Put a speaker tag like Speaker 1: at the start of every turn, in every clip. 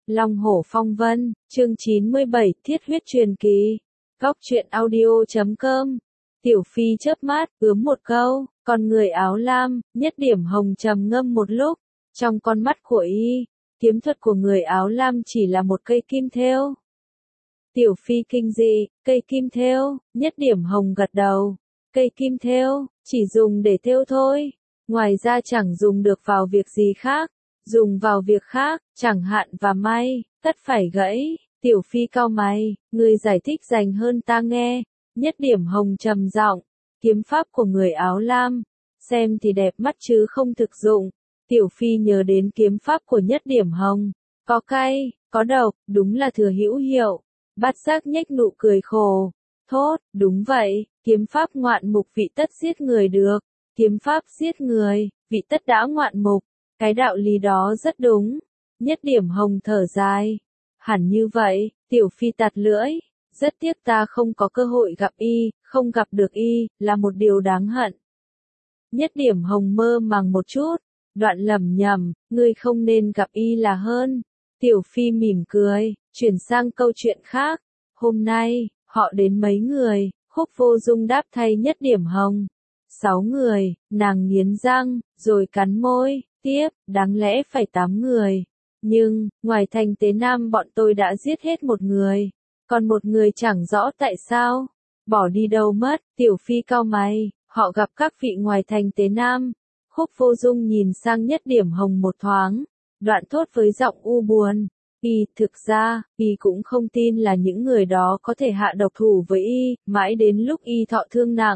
Speaker 1: Long Hổ Phong Vân, chương 97, Thiết huyết truyền kỳ. Góc truyện audio.com. Tiểu Phi chớp mắt, ướm một câu, con người áo lam, nhất điểm hồng trầm ngâm một lúc. Trong con mắt của y, kiếm thuật của người áo lam chỉ là một cây kim thêu. Tiểu Phi kinh dị, cây kim thêu, nhất điểm hồng gật đầu. Cây kim thêu, chỉ dùng để thêu thôi. Ngoài ra chẳng dùng được vào việc gì khác. Dùng vào việc khác, chẳng hạn và may, tất phải gãy. Tiểu Phi cau mày, người giải thích dành hơn ta nghe. Nhất điểm hồng trầm giọng, kiếm pháp của người áo lam, xem thì đẹp mắt chứ không thực dụng. Tiểu Phi nhớ đến kiếm pháp của nhất điểm hồng, có cay, có độc, đúng là thừa hữu hiệu. Bát Giác nhếch nụ cười khổ, thốt, đúng vậy, kiếm pháp ngoạn mục vị tất giết người được, kiếm pháp giết người, vị tất đã ngoạn mục. Cái đạo lý đó rất đúng. Nhất điểm hồng thở dài. Hẳn như vậy, Tiểu Phi tạt lưỡi. Rất tiếc ta không có cơ hội gặp y, không gặp được y, là một điều đáng hận. Nhất điểm hồng mơ màng một chút. Đoạn lẩm nhẩm, ngươi không nên gặp y là hơn. Tiểu Phi mỉm cười, chuyển sang câu chuyện khác. Hôm nay, họ đến mấy người, Khúc Vô Dung đáp thay nhất điểm hồng. 6 người, nàng nghiến răng, rồi cắn môi. Tiếp, đáng lẽ phải 8 người. Nhưng, ngoài thành Tế Nam bọn tôi đã giết hết một người. Còn một người chẳng rõ tại sao. Bỏ đi đâu mất, Tiểu Phi cau mày, họ gặp các vị ngoài thành Tế Nam. Khúc Vô Dung nhìn sang nhất điểm hồng một thoáng. Đoạn thốt với giọng u buồn. Thực ra, y cũng không tin là những người đó có thể hạ độc thủ với y, mãi đến lúc y thọ thương nặng.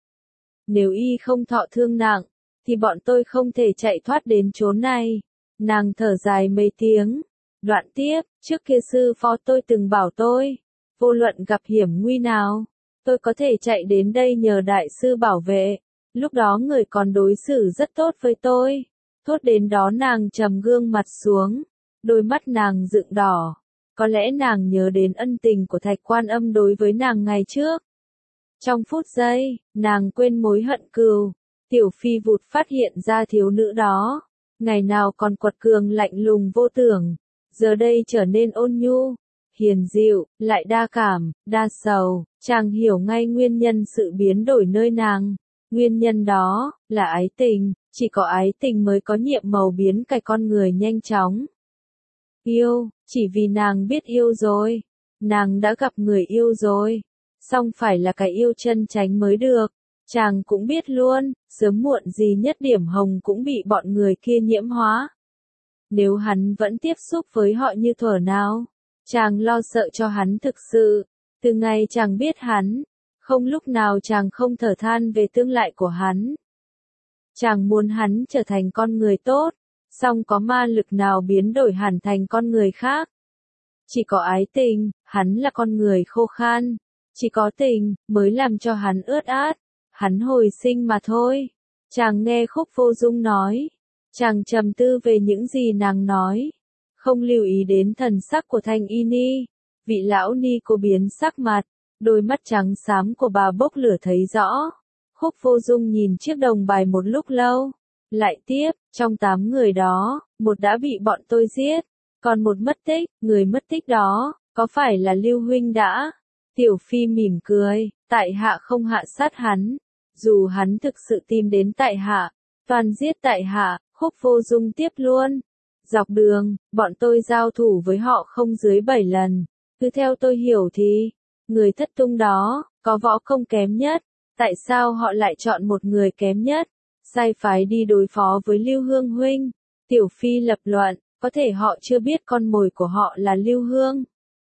Speaker 1: Nếu y không thọ thương nặng, thì bọn tôi không thể chạy thoát đến chốn này. Nàng thở dài mấy tiếng. Đoạn tiếp, trước kia sư phó tôi từng bảo tôi, vô luận gặp hiểm nguy nào, tôi có thể chạy đến đây nhờ đại sư bảo vệ. Lúc đó người còn đối xử rất tốt với tôi. Thốt đến đó nàng trầm gương mặt xuống, đôi mắt nàng dựng đỏ. Có lẽ nàng nhớ đến ân tình của Thạch Quan Âm đối với nàng ngày trước. Trong phút giây, nàng quên mối hận cừu. Tiểu Phi vụt phát hiện ra thiếu nữ đó, ngày nào còn quật cường lạnh lùng vô tưởng, giờ đây trở nên ôn nhu, hiền dịu, lại đa cảm, đa sầu. Chàng hiểu ngay nguyên nhân sự biến đổi nơi nàng. Nguyên nhân đó là ái tình, chỉ có ái tình mới có nhiệm màu biến cải con người nhanh chóng. Yêu, chỉ vì nàng biết yêu rồi, nàng đã gặp người yêu rồi, song phải là cái yêu chân chánh mới được. Chàng cũng biết luôn, sớm muộn gì nhất điểm hồng cũng bị bọn người kia nhiễm hóa. Nếu hắn vẫn tiếp xúc với họ như thuở nào, chàng lo sợ cho hắn thực sự. Từ ngày chàng biết hắn, không lúc nào chàng không thở than về tương lai của hắn. Chàng muốn hắn trở thành con người tốt, song có ma lực nào biến đổi hẳn thành con người khác. Chỉ có ái tình, hắn là con người khô khan. Chỉ có tình, mới làm cho hắn ướt át. Hắn hồi sinh mà thôi. Chàng nghe Khúc Vô Dung nói. Chàng trầm tư về những gì nàng nói. Không lưu ý đến thần sắc của Thanh Y Ni. Vị lão ni cô biến sắc mặt. Đôi mắt trắng xám của bà bốc lửa thấy rõ. Khúc Vô Dung nhìn chiếc đồng bài một lúc lâu. Lại tiếp, trong 8 người đó, một đã bị bọn tôi giết. Còn một mất tích, người mất tích đó, có phải là Lưu Huynh đã? Tiểu Phi mỉm cười, tại hạ không hạ sát hắn. Dù hắn thực sự tìm đến tại hạ, toàn giết tại hạ. Khúc Vô Dung tiếp luôn. Dọc đường, bọn tôi giao thủ với họ không dưới 7 lần. Cứ theo tôi hiểu thì, người thất tung đó, có võ công kém nhất. Tại sao họ lại chọn một người kém nhất, sai phái đi đối phó với Lưu Hương Huynh? Tiểu Phi lập luận, có thể họ chưa biết con mồi của họ là Lưu Hương.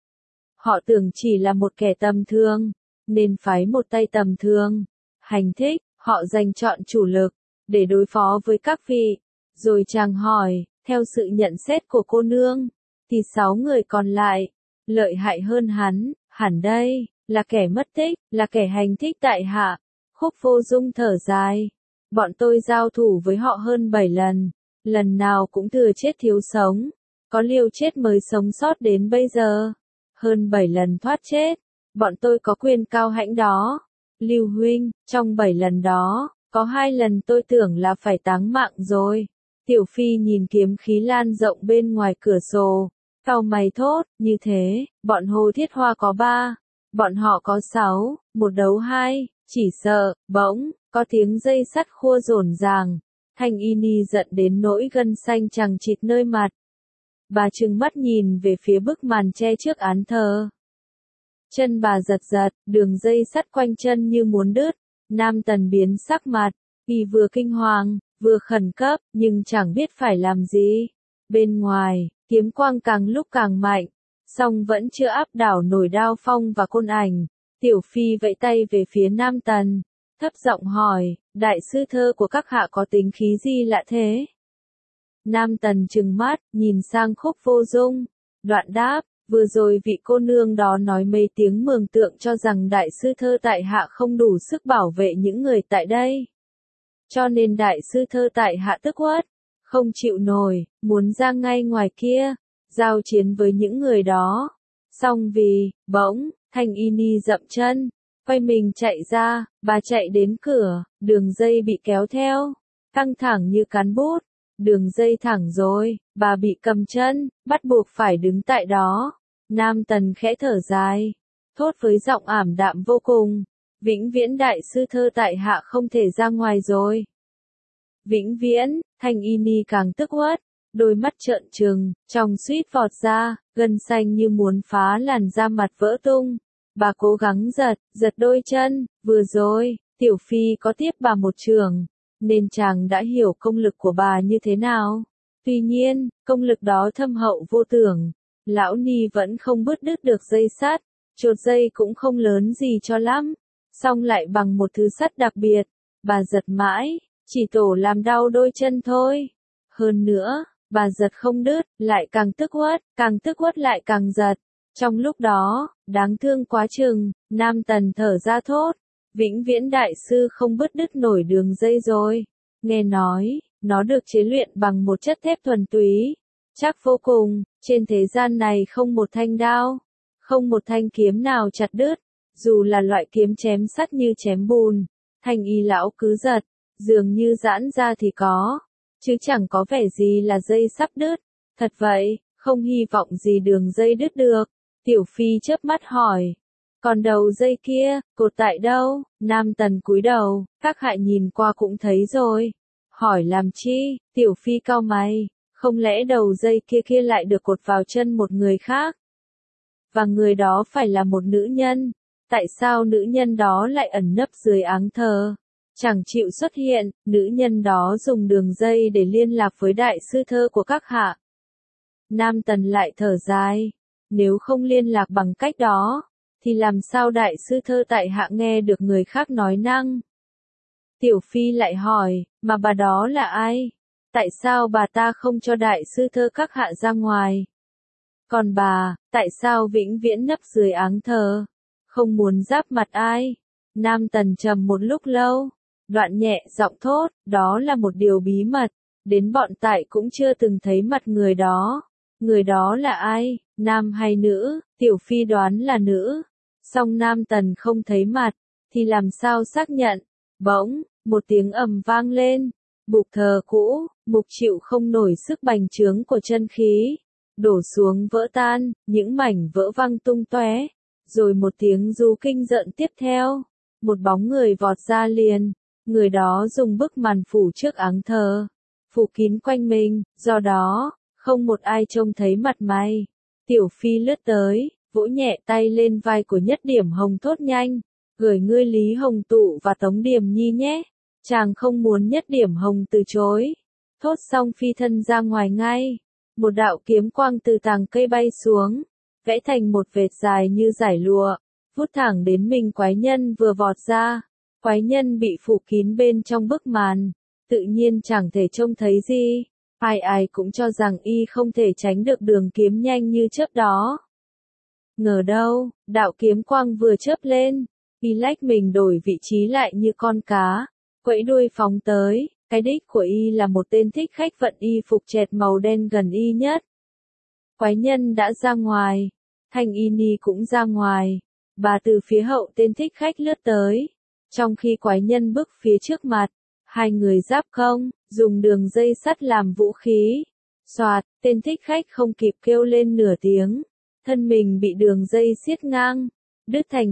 Speaker 1: Họ tưởng chỉ là một kẻ tầm thường, nên phái một tay tầm thường. Hành thích, họ dành chọn chủ lực, để đối phó với các vị. Rồi chàng hỏi, theo sự nhận xét của cô nương, thì 6 người còn lại, lợi hại hơn hắn, hẳn đây, là kẻ mất tích, là kẻ hành thích tại hạ. Khúc Vô Dung thở dài, bọn tôi giao thủ với họ hơn 7 lần, lần nào cũng thừa chết thiếu sống, có liều chết mới sống sót đến bây giờ. Hơn 7 lần thoát chết, bọn tôi có quyền cao hãnh đó. Lưu Huynh, trong 7 lần đó, có 2 lần tôi tưởng là phải táng mạng rồi. Tiểu Phi nhìn kiếm khí lan rộng bên ngoài cửa sổ, Cau mày thốt, như thế, bọn Hồ Thiết Hoa có 3, bọn họ có 6, một đấu 2, chỉ sợ, bỗng, có tiếng dây sắt khua rổn ràng. Thanh Y Ni giận đến nỗi gân xanh chằng chịt nơi mặt. Bà trừng mắt nhìn về phía bức màn che trước án thờ. Chân bà giật giật, đường dây sắt quanh chân như muốn đứt. Nam Tần biến sắc mặt, y vừa kinh hoàng, vừa khẩn cấp, nhưng chẳng biết phải làm gì. Bên ngoài, kiếm quang càng lúc càng mạnh, song vẫn chưa áp đảo nổi Đao Phong và Côn Ảnh. Tiểu Phi vẫy tay về phía Nam Tần, thấp giọng hỏi, đại sư thơ của các hạ có tính khí gì lạ thế? Nam Tần trừng mắt, nhìn sang Khúc Vô Dung, đoạn đáp, vừa rồi vị cô nương đó nói mấy tiếng mường tượng cho rằng đại sư thơ tại hạ không đủ sức bảo vệ những người tại đây. Cho nên đại sư thơ tại hạ tức uất, không chịu nổi, muốn ra ngay ngoài kia, giao chiến với những người đó. Song vì, bỗng, Thanh Y Ni dậm chân, quay mình chạy ra, bà chạy đến cửa, đường dây bị kéo theo, căng thẳng như cán bút. Đường dây thẳng rồi, bà bị cầm chân, bắt buộc phải đứng tại đó. Nam Tần khẽ thở dài, thốt với giọng ảm đạm vô cùng, vĩnh viễn đại sư thơ tại hạ không thể ra ngoài rồi. Vĩnh viễn, Thanh Y Ni càng tức uất, đôi mắt trợn trừng, trong suýt vọt ra, gân xanh như muốn phá làn da mặt vỡ tung. Bà cố gắng giật đôi chân, vừa rồi, Tiểu Phi có tiếp bà một trường, nên chàng đã hiểu công lực của bà như thế nào. Tuy nhiên, công lực đó thâm hậu vô tưởng, lão ni vẫn không bứt đứt được dây sắt, chột dây cũng không lớn gì cho lắm, song lại bằng một thứ sắt đặc biệt. Bà giật mãi, chỉ tổ làm đau đôi chân thôi. Hơn nữa, bà giật không đứt, lại càng tức uất lại càng giật. Trong lúc đó, đáng thương quá chừng, Nam Tần thở ra thốt, vĩnh viễn đại sư không bứt đứt nổi đường dây rồi. Nghe nói, nó được chế luyện bằng một chất thép thuần túy, chắc vô cùng, trên thế gian này không một thanh đao, không một thanh kiếm nào chặt đứt, dù là loại kiếm chém sắt như chém bùn. Thanh Y lão cứ giật, dường như giãn ra thì có, chứ chẳng có vẻ gì là dây sắp đứt. Thật vậy, không hy vọng gì đường dây đứt được. Tiểu Phi chớp mắt hỏi, còn đầu dây kia, cột tại đâu? Nam Tần cúi đầu, các hạ nhìn qua cũng thấy rồi. Hỏi làm chi? Tiểu Phi cau mày, không lẽ đầu dây kia lại được cột vào chân một người khác? Và người đó phải là một nữ nhân. Tại sao nữ nhân đó lại ẩn nấp dưới áng thờ? Chẳng chịu xuất hiện, nữ nhân đó dùng đường dây để liên lạc với đại sư thơ của các hạ. Nam Tần lại thở dài, nếu không liên lạc bằng cách đó, thì làm sao đại sư thơ tại hạ nghe được người khác nói năng? Tiểu Phi lại hỏi, mà bà đó là ai? Tại sao bà ta không cho đại sư thơ các hạ ra ngoài? Còn bà, tại sao vĩnh viễn nấp dưới áng thờ? Không muốn giáp mặt ai? Nam Tần trầm một lúc lâu, đoạn nhẹ giọng thốt, đó là một điều bí mật, đến bọn tại cũng chưa từng thấy mặt người đó. Người đó là ai, nam hay nữ? Tiểu Phi đoán là nữ. Song Nam Tần không thấy mặt, thì làm sao xác nhận? Bỗng, một tiếng ầm vang lên. Bục thờ cũ, mục chịu không nổi sức bành trướng của chân khí. Đổ xuống vỡ tan, những mảnh vỡ văng tung tóe. Rồi một tiếng rú kinh rợn tiếp theo. Một bóng người vọt ra liền. Người đó dùng bức màn phủ trước áng thờ, phủ kín quanh mình, do đó, không một ai trông thấy mặt mày. Tiểu Phi lướt tới, vỗ nhẹ tay lên vai của Nhất Điểm Hồng thốt nhanh, gửi ngươi Lý Hồng Tụ và Tống Điềm Nhi nhé. Chàng không muốn Nhất Điểm Hồng từ chối. Thốt xong phi thân ra ngoài ngay. Một đạo kiếm quang từ tàng cây bay xuống, vẽ thành một vệt dài như dải lụa, vút thẳng đến mình quái nhân vừa vọt ra. Quái nhân bị phủ kín bên trong bức màn, tự nhiên chẳng thể trông thấy gì. Ai cũng cho rằng y không thể tránh được đường kiếm nhanh như chớp đó. Ngờ đâu, đạo kiếm quang vừa chớp lên, y lách mình đổi vị trí lại như con cá, quẫy đuôi phóng tới. Cái đích của y là một tên thích khách vận y phục chẹt màu đen gần y nhất. Quái nhân đã ra ngoài, Thanh Y Ni cũng ra ngoài, bà từ phía hậu tên thích khách lướt tới. Trong khi quái nhân bước phía trước mặt, hai người giáp công, dùng đường dây sắt làm vũ khí. Soạt, tên thích khách không kịp kêu lên nửa tiếng. Thân mình bị đường dây xiết ngang, đứt thành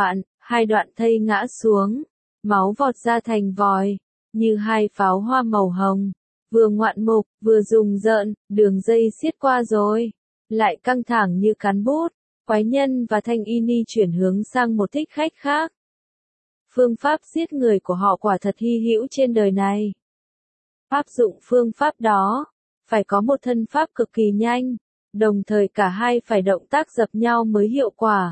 Speaker 1: hai đoạn thây ngã xuống. Máu vọt ra thành vòi, như hai pháo hoa màu hồng. Vừa ngoạn mục, vừa rùng rợn, đường dây xiết qua rồi. Lại căng thẳng như cán bút. Quái nhân và Thanh Y Ni chuyển hướng sang một thích khách khác. Phương pháp giết người của họ quả thật hy hữu trên đời này. Áp dụng phương pháp đó, phải có một thân pháp cực kỳ nhanh, đồng thời cả hai phải động tác dập nhau mới hiệu quả.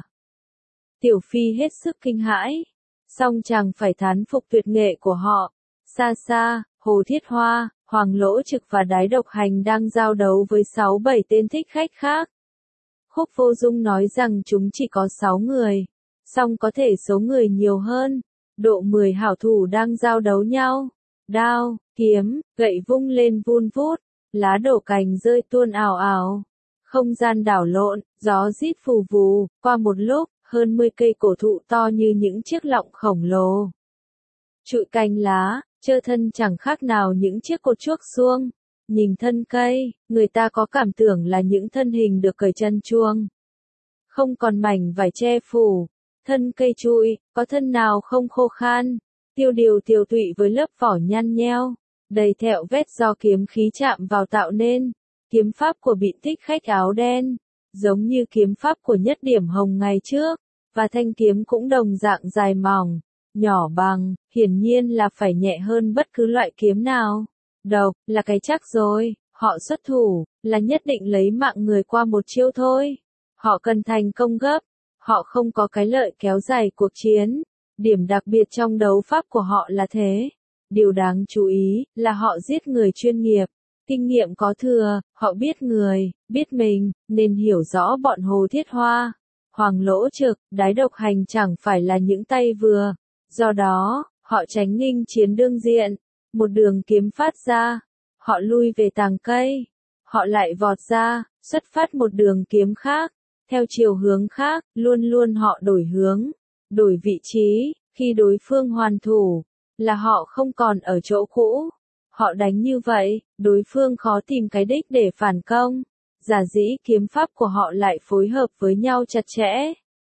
Speaker 1: Tiểu Phi hết sức kinh hãi, song chàng phải thán phục tuyệt nghệ của họ. Xa xa, Hồ Thiết Hoa, Hoàng Lỗ Trực và Đái Độc Hành đang giao đấu với 6-7 tên thích khách khác. Khúc Vô Dung nói rằng chúng chỉ có 6 người, song có thể số người nhiều hơn. Độ 10 hảo thủ đang giao đấu nhau. Đao, kiếm, gậy vung lên vun vút, lá đổ cành rơi tuôn ào ào. Không gian đảo lộn, gió rít phù vù, qua một lúc, hơn 10 cây cổ thụ to như những chiếc lọng khổng lồ. Trụi cành lá, trơ thân chẳng khác nào những chiếc cột chuốc xuông. Nhìn thân cây, người ta có cảm tưởng là những thân hình được cởi chân chuông. Không còn mảnh vải che phủ, thân cây trụi, có thân nào không khô khan, tiêu điều tiều tụy với lớp vỏ nhăn nheo, đầy thẹo vết do kiếm khí chạm vào tạo nên. Kiếm pháp của vị thích khách áo đen, giống như kiếm pháp của Nhất Điểm Hồng ngày trước, và thanh kiếm cũng đồng dạng dài mỏng, nhỏ bằng, hiển nhiên là phải nhẹ hơn bất cứ loại kiếm nào. Độc, là cái chắc rồi, họ xuất thủ, là nhất định lấy mạng người qua một chiêu thôi. Họ cần thành công gấp, họ không có cái lợi kéo dài cuộc chiến. Điểm đặc biệt trong đấu pháp của họ là thế. Điều đáng chú ý, là họ giết người chuyên nghiệp. Kinh nghiệm có thừa, họ biết người, biết mình, nên hiểu rõ bọn Hồ Thiết Hoa, Hoàng Lỗ Trực, Đái Độc Hành chẳng phải là những tay vừa. Do đó, họ tránh nghênh chiến đương diện. Một đường kiếm phát ra, họ lui về tàng cây. Họ lại vọt ra, xuất phát một đường kiếm khác, theo chiều hướng khác, luôn luôn họ đổi hướng, đổi vị trí, khi đối phương hoàn thủ, là họ không còn ở chỗ cũ. Họ đánh như vậy, đối phương khó tìm cái đích để phản công. Giả dĩ kiếm pháp của họ lại phối hợp với nhau chặt chẽ.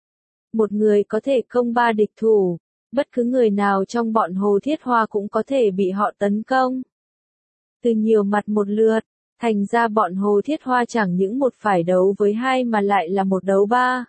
Speaker 1: Một người có thể công 3 địch thủ, bất cứ người nào trong bọn Hồ Thiết Hoa cũng có thể bị họ tấn công. Từ nhiều mặt một lượt, thành ra bọn Hồ Thiết Hoa chẳng những một phải đấu với 2 mà lại là một đấu 3.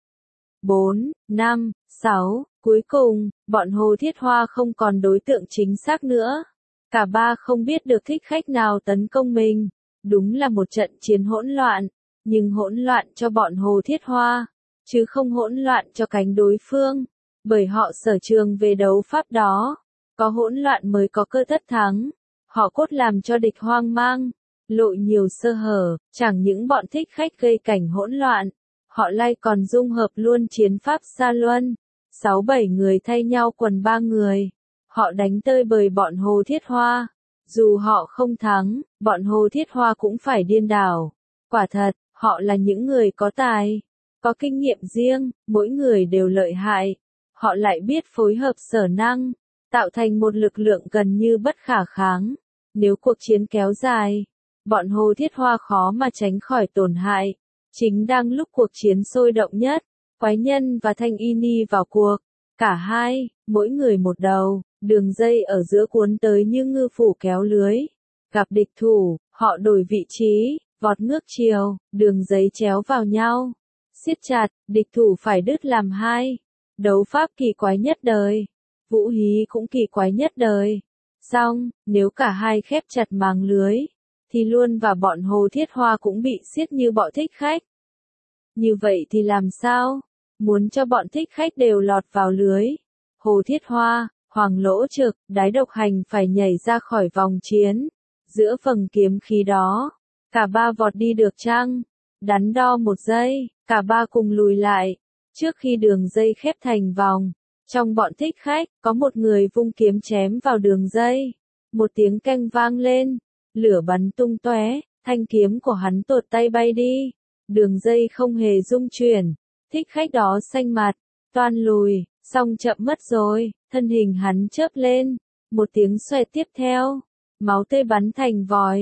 Speaker 1: 4, 5, 6, cuối cùng, bọn Hồ Thiết Hoa không còn đối tượng chính xác nữa. Cả ba không biết được thích khách nào tấn công mình. Đúng là một trận chiến hỗn loạn, nhưng hỗn loạn cho bọn Hồ Thiết Hoa, chứ không hỗn loạn cho cánh đối phương, bởi họ sở trường về đấu pháp đó. Có hỗn loạn mới có cơ tất thắng. Họ cốt làm cho địch hoang mang, lộ nhiều sơ hở, chẳng những bọn thích khách gây cảnh hỗn loạn, họ lại còn dung hợp luôn chiến pháp xa luân. 6-7 người thay nhau quần 3 người. Họ đánh tơi bời bọn Hồ Thiết Hoa. Dù họ không thắng, bọn Hồ Thiết Hoa cũng phải điên đảo. Quả thật, họ là những người có tài, có kinh nghiệm riêng, mỗi người đều lợi hại. Họ lại biết phối hợp sở năng, tạo thành một lực lượng gần như bất khả kháng. Nếu cuộc chiến kéo dài, bọn Hồ Thiết Hoa khó mà tránh khỏi tổn hại. Chính đang lúc cuộc chiến sôi động nhất, Quái Nhân và Thanh Y Ni vào cuộc. Cả hai, mỗi người một đầu, đường dây ở giữa cuốn tới như ngư phủ kéo lưới. Gặp địch thủ, họ đổi vị trí, vọt ngước chiều, đường dây chéo vào nhau. Siết chặt, địch thủ phải đứt làm hai. Đấu pháp kỳ quái nhất đời. Vũ hí cũng kỳ quái nhất đời. Xong, nếu cả hai khép chặt màng lưới, thì luôn và bọn Hồ Thiết Hoa cũng bị siết như bọn thích khách. Như vậy thì làm sao? Muốn cho bọn thích khách đều lọt vào lưới. Hồ Thiết Hoa, Hoàng Lỗ Trực, Đái Độc Hành phải nhảy ra khỏi vòng chiến. Giữa vầng kiếm khí đó, cả ba vọt đi được chăng? Đắn đo một giây, cả ba cùng lùi lại. Trước khi đường dây khép thành vòng, trong bọn thích khách, có một người vung kiếm chém vào đường dây. Một tiếng keng vang lên, lửa bắn tung tóe, thanh kiếm của hắn tuột tay bay đi. Đường dây không hề rung chuyển. Thích khách đó xanh mặt, toan lùi, song chậm mất rồi, thân hình hắn chớp lên. Một tiếng xoẹt tiếp theo, máu tươi bắn thành vòi.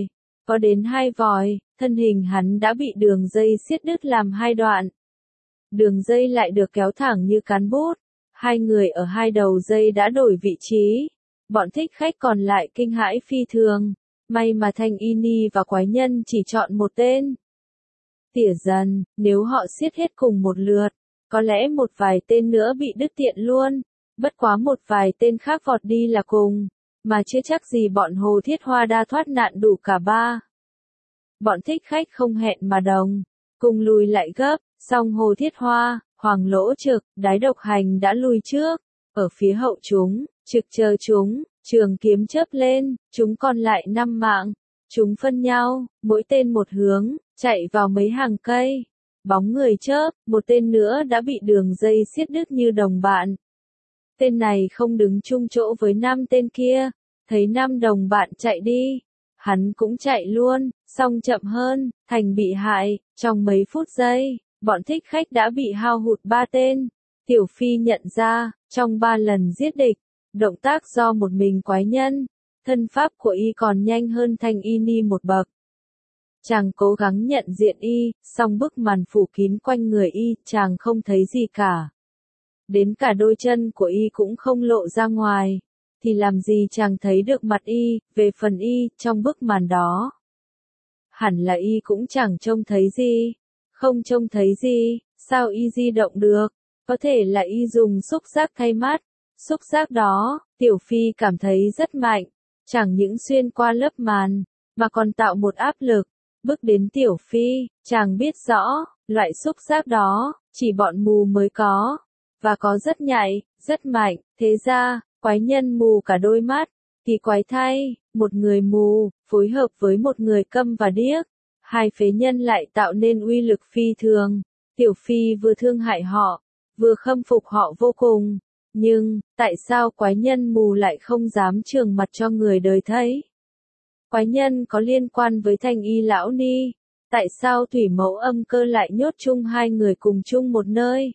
Speaker 1: có đến 2 vòi, thân hình hắn đã bị đường dây xiết đứt làm 2 đoạn. Đường dây lại được kéo thẳng như cán bút, 2 người ở 2 đầu dây đã đổi vị trí. Bọn thích khách còn lại kinh hãi phi thường, may mà Thanh Y Ni và quái nhân chỉ chọn một tên. Tỉa dần, nếu họ xiết hết cùng một lượt, có lẽ một vài tên nữa bị đứt tiện luôn, bất quá một vài tên khác vọt đi là cùng, mà chưa chắc gì bọn Hồ Thiết Hoa đã thoát nạn đủ cả 3. Bọn thích khách không hẹn mà đồng, cùng lùi lại gấp, song Hồ Thiết Hoa, Hoàng Lỗ Trực, Đái Độc Hành đã lùi trước, ở phía hậu chúng, trực chờ chúng, trường kiếm chớp lên, chúng còn lại 5 mạng, chúng phân nhau, mỗi tên một hướng, chạy vào mấy hàng cây, bóng người chớp, một tên nữa đã bị đường dây xiết đứt như đồng bạn. Tên này không đứng chung chỗ với 5 tên kia, thấy 5 đồng bạn chạy đi, hắn cũng chạy luôn, song chậm hơn, thành bị hại, trong mấy phút giây, bọn thích khách đã bị hao hụt 3 tên. Tiểu Phi nhận ra, trong 3 lần giết địch, động tác do một mình quái nhân, thân pháp của y còn nhanh hơn Thanh Y Ni một bậc. Chàng cố gắng nhận diện y, song bức màn phủ kín quanh người y, chàng không thấy gì cả. Đến cả đôi chân của y cũng không lộ ra ngoài, thì làm gì chàng thấy được mặt y, về phần y, trong bức màn đó. Hẳn là y cũng chẳng trông thấy gì, không trông thấy gì, sao y di động được, có thể là y dùng xúc giác thay mắt, xúc giác đó, Tiểu Phi cảm thấy rất mạnh, chẳng những xuyên qua lớp màn, mà còn tạo một áp lực, bước đến Tiểu Phi, chàng biết rõ, loại xúc giác đó, chỉ bọn mù mới có, và có rất nhạy, rất mạnh, thế ra, quái nhân mù cả đôi mắt, thì quái thay, một người mù, phối hợp với một người câm và điếc, 2 phế nhân lại tạo nên uy lực phi thường. Tiểu Phi vừa thương hại họ, vừa khâm phục họ vô cùng, nhưng, tại sao quái nhân mù lại không dám trường mặt cho người đời thấy? Quái nhân có liên quan với Thanh Y Lão Ni, tại sao Thủy Mẫu Âm Cơ lại nhốt chung 2 người cùng chung một nơi?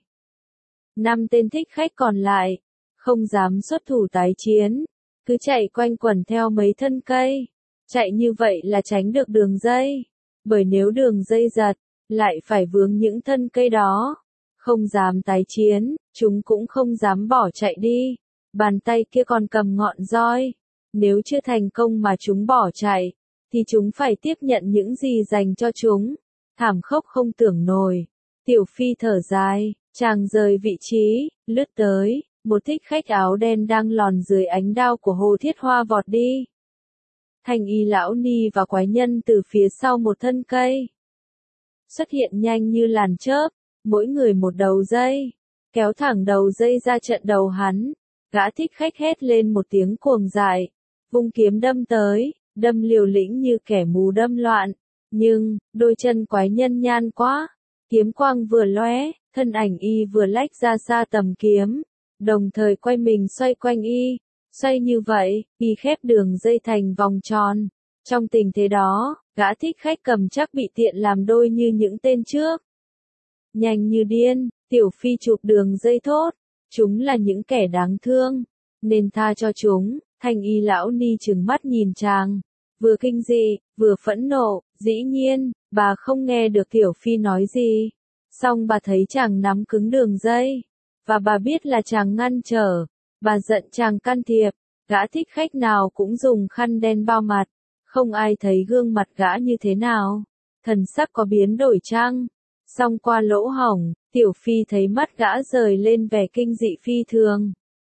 Speaker 1: 5 tên thích khách còn lại, không dám xuất thủ tái chiến, cứ chạy quanh quẩn theo mấy thân cây, chạy như vậy là tránh được đường dây, bởi nếu đường dây giật, lại phải vướng những thân cây đó, không dám tái chiến, chúng cũng không dám bỏ chạy đi, bàn tay kia còn cầm ngọn roi, nếu chưa thành công mà chúng bỏ chạy, thì chúng phải tiếp nhận những gì dành cho chúng, thảm khốc không tưởng nổi. Tiểu Phi thở dài, chàng rời vị trí, lướt tới, một thích khách áo đen đang lòn dưới ánh đao của Hồ Thiết Hoa vọt đi. Thanh Y Lão Ni và quái nhân từ phía sau một thân cây xuất hiện nhanh như làn chớp, mỗi người một đầu dây, kéo thẳng đầu dây ra trận đầu hắn. Gã thích khách hét lên một tiếng cuồng dại, vung kiếm đâm tới, đâm liều lĩnh như kẻ mù đâm loạn, nhưng đôi chân quái nhân nhan quá, kiếm quang vừa lóe, thân ảnh y vừa lách ra xa tầm kiếm, đồng thời quay mình xoay quanh y, xoay như vậy, y khép đường dây thành vòng tròn. Trong tình thế đó, gã thích khách cầm chắc bị tiện làm đôi như những tên trước. Nhanh như điên, Tiểu Phi chụp đường dây thốt, chúng là những kẻ đáng thương, nên tha cho chúng. Thanh Y Lão Ni trừng mắt nhìn chàng, vừa kinh dị, vừa phẫn nộ, dĩ nhiên, bà không nghe được Tiểu Phi nói gì. Song bà thấy chàng nắm cứng đường dây, và bà biết là chàng ngăn trở, bà giận chàng can thiệp, gã thích khách nào cũng dùng khăn đen bao mặt, không ai thấy gương mặt gã như thế nào, thần sắc có biến đổi chăng? Song qua lỗ hổng, Tiểu Phi thấy mắt gã rời lên vẻ kinh dị phi thường.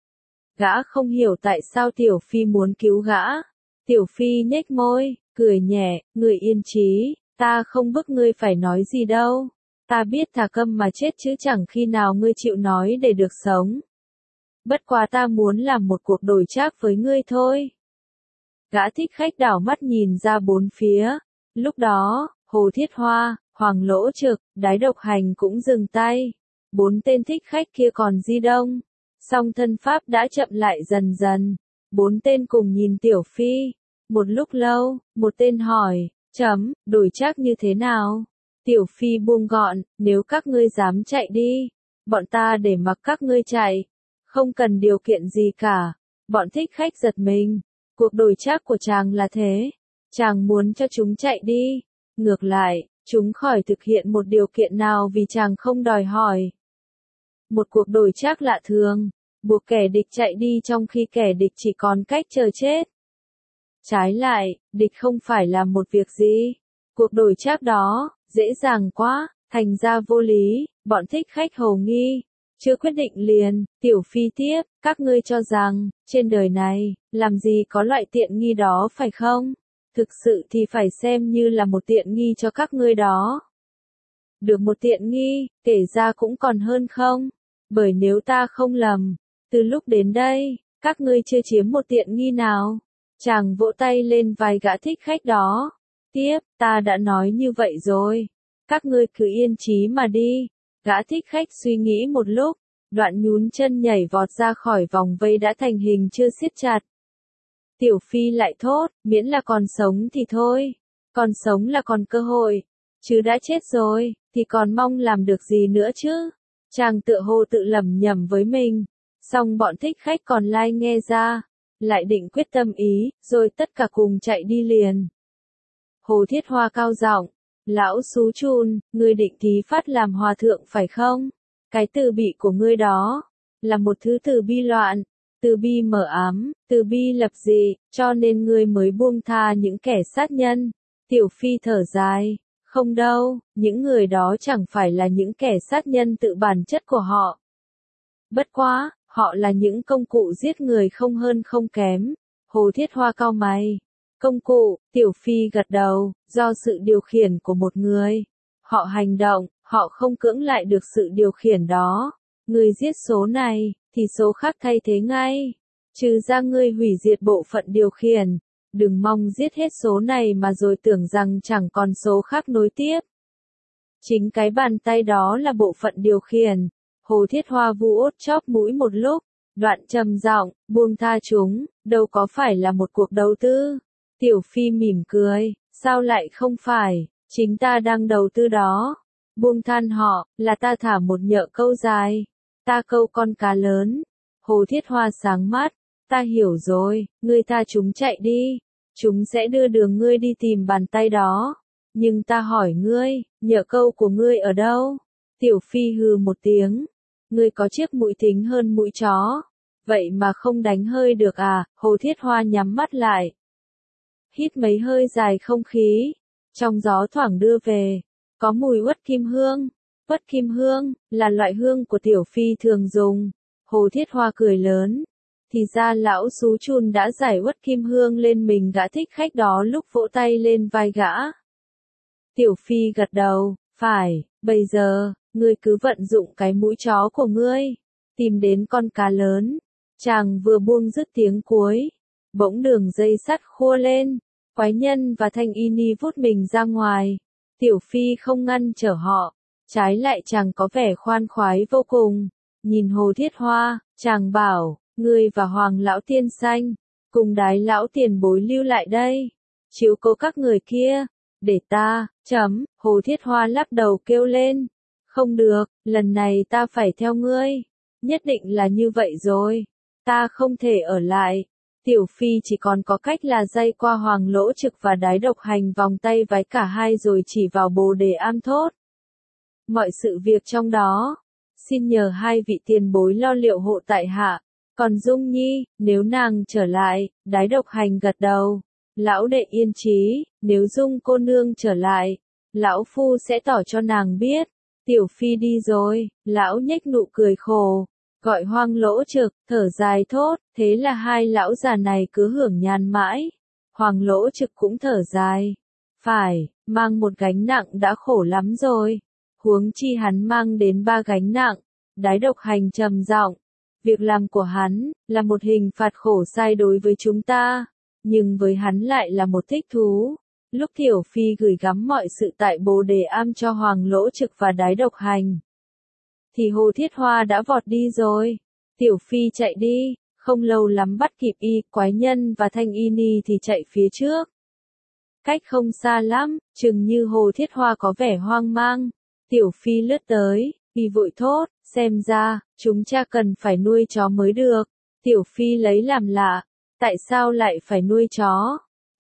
Speaker 1: Gã không hiểu tại sao Tiểu Phi muốn cứu gã. Tiểu Phi nhếch môi, cười nhẹ, người yên trí, ta không bức ngươi phải nói gì đâu. Ta biết thà câm mà chết chứ chẳng khi nào ngươi chịu nói để được sống. Bất quá ta muốn làm một cuộc đổi trác với ngươi thôi. Gã thích khách đảo mắt nhìn ra bốn phía. Lúc đó, Hồ Thiết Hoa, Hoàng Lỗ Trực, Đái Độc Hành cũng dừng tay. 4 tên thích khách kia còn di đông. Song thân pháp đã chậm lại dần dần. 4 tên cùng nhìn Tiểu Phi. Một lúc lâu, một tên hỏi, đổi trác như thế nào? Tiểu Phi buông gọn, nếu các ngươi dám chạy đi, bọn ta để mặc các ngươi chạy. Không cần điều kiện gì cả. Bọn thích khách giật mình. Cuộc đổi trác của chàng là thế. Chàng muốn cho chúng chạy đi. Ngược lại, chúng khỏi thực hiện một điều kiện nào vì chàng không đòi hỏi. Một cuộc đổi trác lạ thường, buộc kẻ địch chạy đi trong khi kẻ địch chỉ còn cách chờ chết. Trái lại, địch không phải làm một việc gì. Cuộc đổi trác đó, dễ dàng quá, thành ra vô lý, bọn thích khách hồ nghi. Chưa quyết định liền, Tiểu Phi tiếp, các ngươi cho rằng, trên đời này, làm gì có loại tiện nghi đó phải không? Thực sự thì phải xem như là một tiện nghi cho các ngươi đó. Được một tiện nghi, kể ra cũng còn hơn không? Bởi nếu ta không lầm, từ lúc đến đây, các ngươi chưa chiếm một tiện nghi nào. Chàng vỗ tay lên vai gã thích khách đó. Tiếp, ta đã nói như vậy rồi. Các ngươi cứ yên chí mà đi. Gã thích khách suy nghĩ một lúc, đoạn nhún chân nhảy vọt ra khỏi vòng vây đã thành hình chưa siết chặt. Tiểu Phi lại thốt, miễn là còn sống thì thôi. Còn sống là còn cơ hội. Chứ đã chết rồi, thì còn mong làm được gì nữa chứ? Chàng tựa hồ tự lẩm nhẩm với mình. Xong bọn thích khách còn lai nghe ra. Lại định quyết tâm ý, rồi tất cả cùng chạy đi liền. Hồ Thiết Hoa cao giọng, lão xú chun, ngươi định thí phát làm hòa thượng phải không? Cái từ bị của ngươi đó, là một thứ từ bi loạn, từ bi mờ ám, từ bi lập dị, cho nên ngươi mới buông tha những kẻ sát nhân. Tiểu Phi thở dài, không đâu, những người đó chẳng phải là những kẻ sát nhân tự bản chất của họ. Bất quá, họ là những công cụ giết người không hơn không kém. Hồ Thiết Hoa cau mày. Công cụ, Tiểu Phi gật đầu, do sự điều khiển của một người. Họ hành động, họ không cưỡng lại được sự điều khiển đó. Người giết số này, thì số khác thay thế ngay. Trừ ra ngươi hủy diệt bộ phận điều khiển. Đừng mong giết hết số này mà rồi tưởng rằng chẳng còn số khác nối tiếp. Chính cái bàn tay đó là bộ phận điều khiển. Hồ Thiết Hoa vuốt chóp mũi một lúc, đoạn trầm giọng, buông tha chúng, đâu có phải là một cuộc đầu tư. Tiểu Phi mỉm cười, sao lại không phải, chính ta đang đầu tư đó. Buông than họ, là ta thả một nhợ câu dài, ta câu con cá lớn. Hồ Thiết Hoa sáng mắt, ta hiểu rồi, ngươi tha chúng chạy đi, chúng sẽ đưa đường ngươi đi tìm bàn tay đó. Nhưng ta hỏi ngươi, nhợ câu của ngươi ở đâu? Tiểu Phi hừ một tiếng, ngươi có chiếc mũi thính hơn mũi chó, vậy mà không đánh hơi được à? Hồ Thiết Hoa nhắm mắt lại, hít mấy hơi dài không khí, trong gió thoảng đưa về, có mùi uất kim hương. Uất kim hương, là loại hương của Tiểu Phi thường dùng. Hồ Thiết Hoa cười lớn, thì ra lão xú chun đã giải uất kim hương lên mình gã thích khách đó lúc vỗ tay lên vai gã. Tiểu Phi gật đầu, phải, bây giờ, ngươi cứ vận dụng cái mũi chó của ngươi, tìm đến con cá lớn. Chàng vừa buông dứt tiếng cuối, bỗng đường dây sắt khua lên, quái nhân và Thanh Y Ni vút mình ra ngoài. Tiểu Phi không ngăn trở họ, trái lại chàng có vẻ khoan khoái vô cùng. Nhìn Hồ Thiết Hoa, chàng bảo, ngươi và Hoàng lão tiên xanh, cùng Đái lão tiền bối lưu lại đây, chiếu cố các người kia, để ta, Hồ Thiết Hoa lắc đầu kêu lên, không được, lần này ta phải theo ngươi, nhất định là như vậy rồi, ta không thể ở lại. Tiểu Phi chỉ còn có cách là dây qua Hoàng Lỗ Trực và Đái Độc Hành vòng tay vái cả hai rồi chỉ vào Bồ Đề Am thốt. Mọi sự việc trong đó, xin nhờ hai vị tiền bối lo liệu hộ tại hạ. Còn Dung Nhi, nếu nàng trở lại, Đái Độc Hành gật đầu. Lão đệ yên chí, nếu Dung cô nương trở lại, lão phu sẽ tỏ cho nàng biết. Tiểu Phi đi rồi, lão nhếch nụ cười khổ, gọi Hoang Lỗ Trực, thở dài thốt, thế là hai lão già này cứ hưởng nhàn mãi. Hoàng Lỗ Trực cũng thở dài, phải, mang một gánh nặng đã khổ lắm rồi, huống chi hắn mang đến 3 gánh nặng. Đái Độc Hành trầm giọng, việc làm của hắn là một hình phạt khổ sai đối với chúng ta, nhưng với hắn lại là một thích thú. Lúc Tiểu Phi gửi gắm mọi sự tại Bồ Đề Am cho Hoàng Lỗ Trực và Đái Độc Hành, thì Hồ Thiết Hoa đã vọt đi rồi. Tiểu Phi chạy đi, không lâu lắm bắt kịp y, quái nhân và Thanh Y Ni thì chạy phía trước. Cách không xa lắm, chừng như Hồ Thiết Hoa có vẻ hoang mang. Tiểu Phi lướt tới, y vội thốt, xem ra, chúng cha cần phải nuôi chó mới được. Tiểu Phi lấy làm lạ, tại sao lại phải nuôi chó?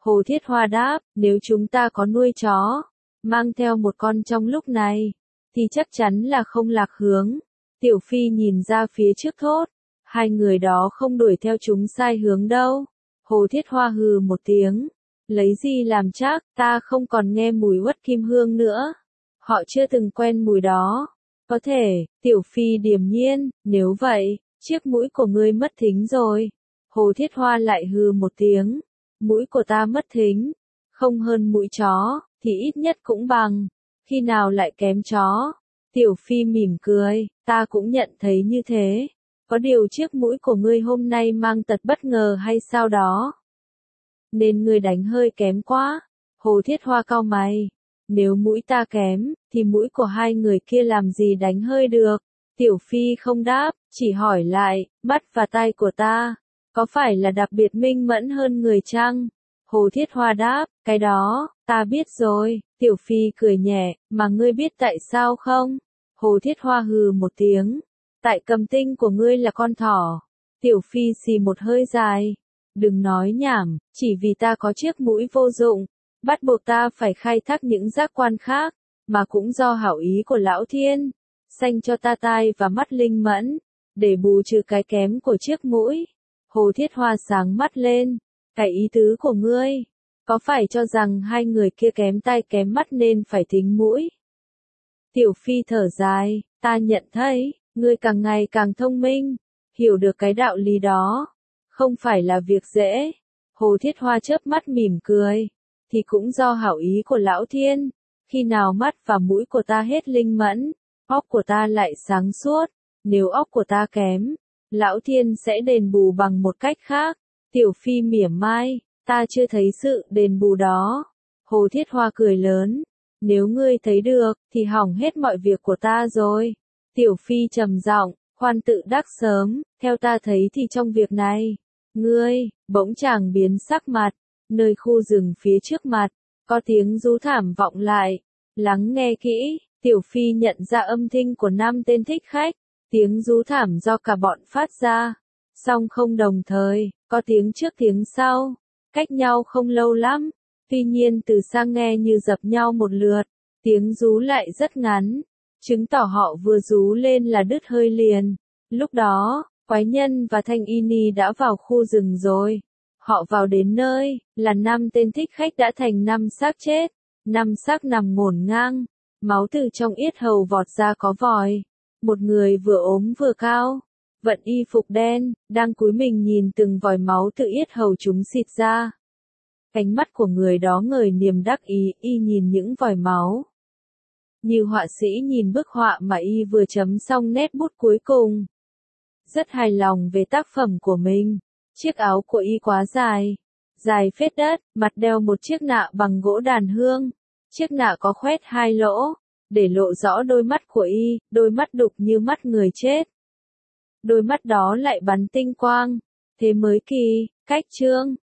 Speaker 1: Hồ Thiết Hoa đáp, nếu chúng ta có nuôi chó, mang theo một con trong lúc này, thì chắc chắn là không lạc hướng. Tiểu Phi nhìn ra phía trước thốt, hai người đó không đuổi theo chúng sai hướng đâu. Hồ Thiết Hoa hừ một tiếng, lấy gì làm chắc, ta không còn nghe mùi uất kim hương nữa. Họ chưa từng quen mùi đó. Có thể, Tiểu Phi điềm nhiên, nếu vậy, chiếc mũi của ngươi mất thính rồi. Hồ Thiết Hoa lại hừ một tiếng, mũi của ta mất thính, không hơn mũi chó, thì ít nhất cũng bằng, khi nào lại kém chó. Tiểu Phi mỉm cười, ta cũng nhận thấy như thế. Có điều chiếc mũi của ngươi hôm nay mang tật bất ngờ hay sao đó? Nên ngươi đánh hơi kém quá. Hồ Thiết Hoa cau mày. Nếu mũi ta kém, thì mũi của hai người kia làm gì đánh hơi được? Tiểu Phi không đáp, chỉ hỏi lại, mắt và tai của ta, có phải là đặc biệt minh mẫn hơn người chăng? Hồ Thiết Hoa đáp, cái đó, ta biết rồi. Tiểu Phi cười nhẹ, mà ngươi biết tại sao không? Hồ Thiết Hoa hừ một tiếng, tại cầm tinh của ngươi là con thỏ. Tiểu Phi xì một hơi dài, đừng nói nhảm, chỉ vì ta có chiếc mũi vô dụng, bắt buộc ta phải khai thác những giác quan khác, mà cũng do hảo ý của Lão Thiên, sanh cho ta tai và mắt linh mẫn, để bù trừ cái kém của chiếc mũi. Hồ Thiết Hoa sáng mắt lên, cái ý tứ của ngươi, có phải cho rằng hai người kia kém tai kém mắt nên phải tính mũi? Tiểu Phi thở dài, ta nhận thấy, ngươi càng ngày càng thông minh, hiểu được cái đạo lý đó, không phải là việc dễ. Hồ Thiết Hoa chớp mắt mỉm cười, thì cũng do hảo ý của Lão Thiên, khi nào mắt và mũi của ta hết linh mẫn, óc của ta lại sáng suốt, nếu óc của ta kém, Lão Thiên sẽ đền bù bằng một cách khác. Tiểu Phi mỉa mai, ta chưa thấy sự đền bù đó. Hồ Thiết Hoa cười lớn, nếu ngươi thấy được, thì hỏng hết mọi việc của ta rồi. Tiểu Phi trầm giọng, khoan tự đắc sớm, theo ta thấy thì trong việc này, ngươi, bỗng chàng biến sắc mặt, nơi khu rừng phía trước mặt, có tiếng rú thảm vọng lại, lắng nghe kỹ, Tiểu Phi nhận ra âm thanh của 5 tên thích khách, tiếng rú thảm do cả bọn phát ra, song không đồng thời, có tiếng trước tiếng sau, cách nhau không lâu lắm, tuy nhiên từ xa nghe như dập nhau một lượt, tiếng rú lại rất ngắn, chứng tỏ họ vừa rú lên là đứt hơi liền. Lúc đó, Quái Nhân và Thanh Y Ni đã vào khu rừng rồi. Họ vào đến nơi, là 5 tên thích khách đã thành 5 xác chết, 5 xác nằm ngổn ngang, máu từ trong yết hầu vọt ra có vòi. Một người vừa ốm vừa cao, vận y phục đen, đang cúi mình nhìn từng vòi máu từ yết hầu chúng xịt ra. Ánh mắt của người đó ngời niềm đắc ý, y nhìn những vòi máu. Như họa sĩ nhìn bức họa mà y vừa chấm xong nét bút cuối cùng. Rất hài lòng về tác phẩm của mình. Chiếc áo của y quá dài, dài phết đất, mặt đeo một chiếc nạ bằng gỗ đàn hương. Chiếc nạ có khoét 2 lỗ, để lộ rõ đôi mắt của y, đôi mắt đục như mắt người chết. Đôi mắt đó lại bắn tinh quang, thế mới kỳ. Cách chương